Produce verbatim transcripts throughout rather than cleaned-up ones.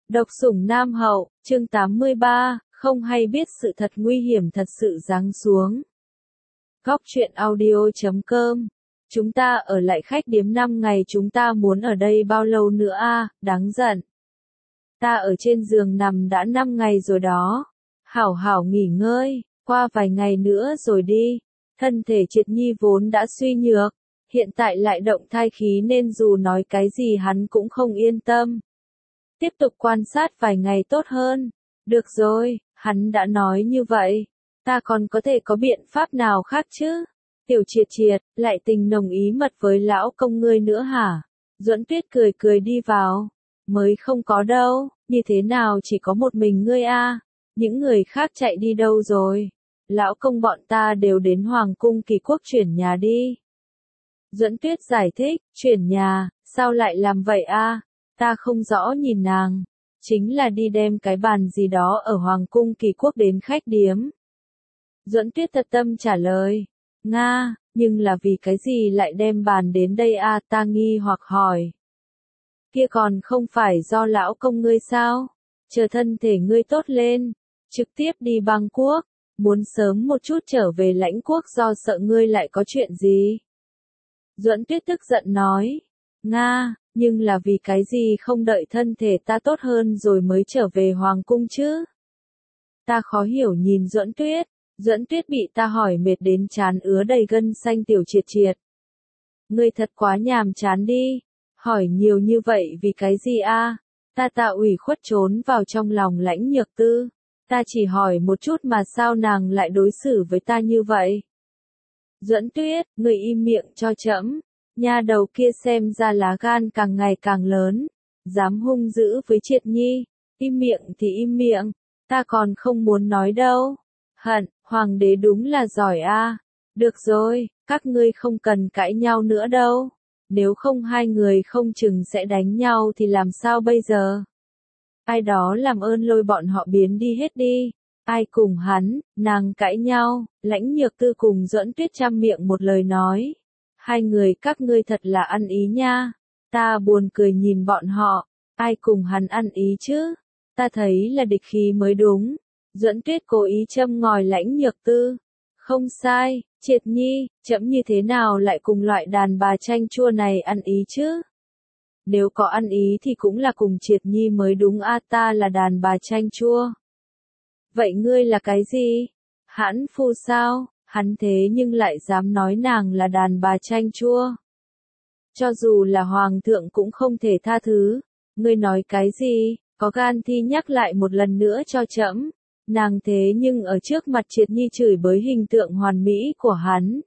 Độc sủng Nam Hậu, chương tám mươi ba, không hay biết sự thật nguy hiểm thật sự giáng xuống. Góc truyện audio chấm com. Chúng ta ở lại khách điếm năm ngày, chúng ta muốn ở đây bao lâu nữa a, đáng giận. Ta ở trên giường nằm đã năm ngày rồi đó. Hảo hảo nghỉ ngơi, qua vài ngày nữa rồi đi. Thân thể Triệt Nhi vốn đã suy nhược, hiện tại lại động thai khí nên dù nói cái gì hắn cũng không yên tâm. Tiếp tục quan sát vài ngày tốt hơn. Được rồi, hắn đã nói như vậy. Ta còn có thể có biện pháp nào khác chứ? Tiểu Triệt Triệt, lại tình nồng ý mật với lão công ngươi nữa hả? Duẫn Tuyết cười cười đi vào. Mới không có đâu, như thế nào chỉ có một mình ngươi a? Những người khác chạy đi đâu rồi? Lão công bọn ta đều đến Hoàng cung Kỳ Quốc chuyển nhà đi. Duẫn Tuyết giải thích, chuyển nhà, sao lại làm vậy a? Ta không rõ nhìn nàng, chính là đi đem cái bàn gì đó ở Hoàng cung Kỳ Quốc đến khách điếm. Duẫn Tuyết thật tâm trả lời, Nga, nhưng là vì cái gì lại đem bàn đến đây a? Ta nghi hoặc hỏi. Kia còn không phải do lão công ngươi sao? Chờ thân thể ngươi tốt lên, trực tiếp đi băng quốc, muốn sớm một chút trở về lãnh quốc do sợ ngươi lại có chuyện gì? Duẫn Tuyết tức giận nói, Nga, nhưng là vì cái gì không đợi thân thể ta tốt hơn rồi mới trở về Hoàng cung chứ? Ta khó hiểu nhìn Duẫn Tuyết, Duẫn Tuyết bị ta hỏi mệt đến trán ứa đầy gân xanh. Tiểu Triệt Triệt, ngươi thật quá nhàm chán đi, hỏi nhiều như vậy vì cái gì a? Ta ta ủy khuất trốn vào trong lòng Lãnh Nhược Tư, ta chỉ hỏi một chút mà sao nàng lại đối xử với ta như vậy? Duẫn Tuyết, ngươi im miệng cho trẫm. Nha đầu kia xem ra lá gan càng ngày càng lớn, dám hung dữ với Triệt Nhi, im miệng thì im miệng, ta còn không muốn nói đâu. Hận, hoàng đế đúng là giỏi a. Được rồi, các ngươi không cần cãi nhau nữa đâu, nếu không hai người không chừng sẽ đánh nhau thì làm sao bây giờ? Ai đó làm ơn lôi bọn họ biến đi hết đi. Ai cùng hắn, nàng cãi nhau? Lãnh Nhược Tư cùng Duẫn Tuyết chăm miệng một lời nói. Hai người các ngươi thật là ăn ý nha. Ta buồn cười nhìn bọn họ. Ai cùng hắn ăn ý chứ? Ta thấy là địch khí mới đúng. Duẫn Tuyết cố ý châm ngòi Lãnh Nhược Tư. Không sai, Triệt Nhi, trẫm như thế nào lại cùng loại đàn bà chanh chua này ăn ý chứ? Nếu có ăn ý thì cũng là cùng Triệt Nhi mới đúng a, ta là đàn bà chanh chua. Vậy ngươi là cái gì? Hãn phu sao? Hắn thế nhưng lại dám nói nàng là đàn bà chanh chua. Cho dù là hoàng thượng cũng không thể tha thứ. Ngươi nói cái gì? Có gan thì nhắc lại một lần nữa cho trẫm. Nàng thế nhưng ở trước mặt Triệt Nhi chửi bới hình tượng hoàn mỹ của hắn.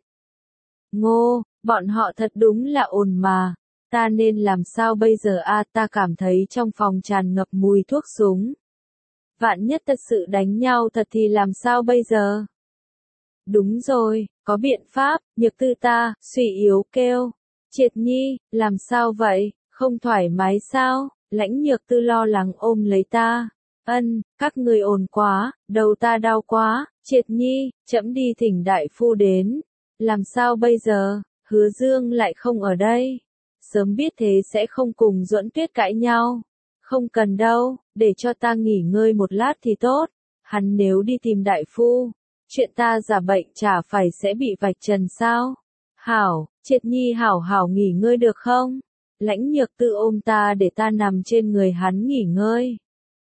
Ngô, bọn họ thật đúng là ồn mà. Ta nên làm sao bây giờ a? Ta cảm thấy trong phòng tràn ngập mùi thuốc súng. Vạn nhất thật sự đánh nhau thật thì làm sao bây giờ? Đúng rồi, có biện pháp. Nhược Tư ta, suy yếu kêu. Triệt Nhi, làm sao vậy, không thoải mái sao? Lãnh Nhược Tư lo lắng ôm lấy ta. Ân, các người ồn quá, đầu ta đau quá. Triệt Nhi, trẫm đi thỉnh đại phu đến. Làm sao bây giờ? Hứa Dương lại không ở đây. Sớm biết thế sẽ không cùng Duẫn Tuyết cãi nhau. Không cần đâu, để cho ta nghỉ ngơi một lát thì tốt. Hắn nếu đi tìm đại phu, chuyện ta giả bệnh chả phải sẽ bị vạch trần sao? Hảo, Triệt Nhi hảo hảo nghỉ ngơi được không? Lãnh Nhược Tư ôm ta để ta nằm trên người hắn nghỉ ngơi.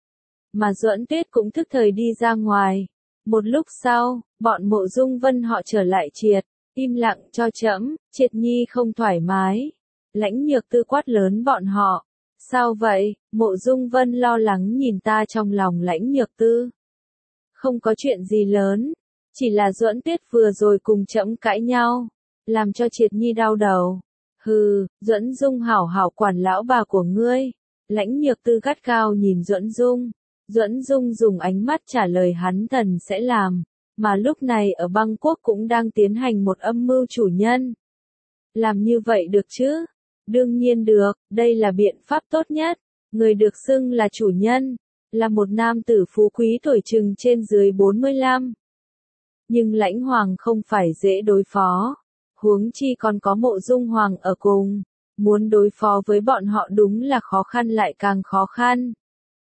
Mà Duẫn Tuyết cũng thức thời đi ra ngoài. Một lúc sau, bọn Mộ Dung Vân họ trở lại Triệt, im lặng cho trẫm. Triệt Nhi không thoải mái. Lãnh Nhược Tư quát lớn bọn họ. Sao vậy? Mộ Dung Vân lo lắng nhìn ta trong lòng Lãnh Nhược Tư. Không có chuyện gì lớn, chỉ là Duẫn Tuyết vừa rồi cùng trẫm cãi nhau, làm cho Triệt Nhi đau đầu. Hừ, Duẫn Dung hảo hảo quản lão bà của ngươi. Lãnh Nhược Tư gắt gao nhìn Duẫn Dung. Duẫn Dung dùng ánh mắt trả lời hắn thần sẽ làm, mà lúc này ở băng quốc cũng đang tiến hành một âm mưu chủ nhân. Làm như vậy được chứ? Đương nhiên được, đây là biện pháp tốt nhất. Người được xưng là chủ nhân, là một nam tử phú quý tuổi chừng trên dưới bốn mươi lăm. Nhưng Lãnh Hoàng không phải dễ đối phó. Huống chi còn có Mộ Dung Hoàng ở cùng. Muốn đối phó với bọn họ đúng là khó khăn lại càng khó khăn.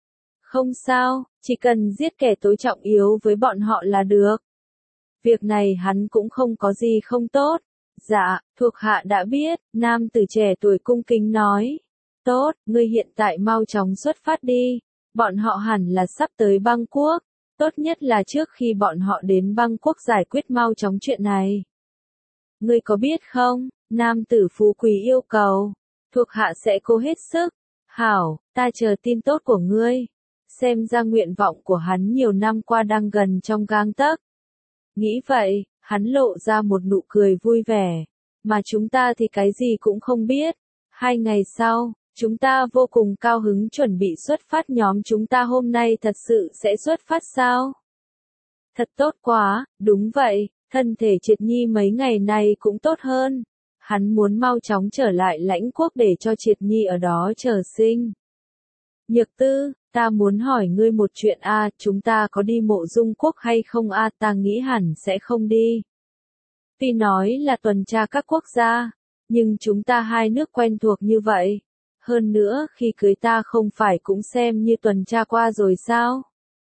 Không sao, chỉ cần giết kẻ tối trọng yếu với bọn họ là được. Việc này hắn cũng không có gì không tốt. Dạ, thuộc hạ đã biết, nam tử trẻ tuổi cung kính nói. Tốt, ngươi hiện tại mau chóng xuất phát đi. Bọn họ hẳn là sắp tới Bangkok. Tốt nhất là trước khi bọn họ đến Bangkok giải quyết mau chóng chuyện này. Ngươi có biết không, nam tử phú quý yêu cầu. Thuộc hạ sẽ cố hết sức. Hảo, ta chờ tin tốt của ngươi. Xem ra nguyện vọng của hắn nhiều năm qua đang gần trong gang tấc. Nghĩ vậy, hắn lộ ra một nụ cười vui vẻ. Mà chúng ta thì cái gì cũng không biết. Hai ngày sau, chúng ta vô cùng cao hứng chuẩn bị xuất phát. Nhóm chúng ta hôm nay thật sự sẽ xuất phát sao? Thật tốt quá, đúng vậy, thân thể Triệt Nhi mấy ngày này cũng tốt hơn. Hắn muốn mau chóng trở lại lãnh quốc để cho Triệt Nhi ở đó chờ sinh. Nhược Tư, ta muốn hỏi ngươi một chuyện a, chúng ta có đi mộ dung quốc hay không a? Ta nghĩ hẳn sẽ không đi. Tuy nói là tuần tra các quốc gia, nhưng chúng ta hai nước quen thuộc như vậy. Hơn nữa, khi cưới ta không phải cũng xem như tuần tra qua rồi sao?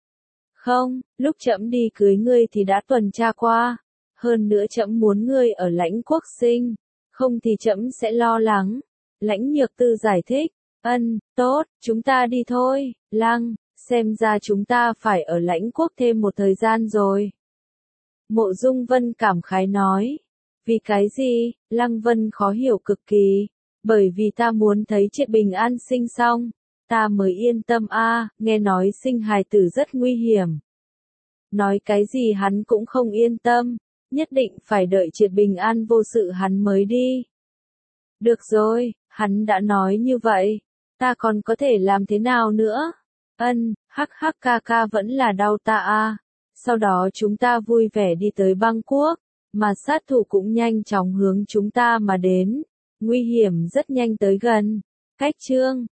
Không, lúc trẫm đi cưới ngươi thì đã tuần tra qua. Hơn nữa trẫm muốn ngươi ở lãnh quốc sinh, không thì trẫm sẽ lo lắng. Lãnh Nhược Tư giải thích. Ân, tốt, chúng ta đi thôi. Lăng, xem ra chúng ta phải ở lãnh quốc thêm một thời gian rồi. Mộ Dung Vân cảm khái nói. Vì cái gì? Lăng Vân khó hiểu cực kỳ. Bởi vì ta muốn thấy Triệt bình an sinh xong, ta mới yên tâm a. Nghe nói sinh hài tử rất nguy hiểm. Nói cái gì hắn cũng không yên tâm, nhất định phải đợi Triệt bình an vô sự hắn mới đi. Được rồi, hắn đã nói như vậy, ta còn có thể làm thế nào nữa? Ân, hắc hắc ca ca vẫn là đau ta a. Sau đó chúng ta vui vẻ đi tới Bangkok, mà sát thủ cũng nhanh chóng hướng chúng ta mà đến. Nguy hiểm rất nhanh tới gần. Cách chương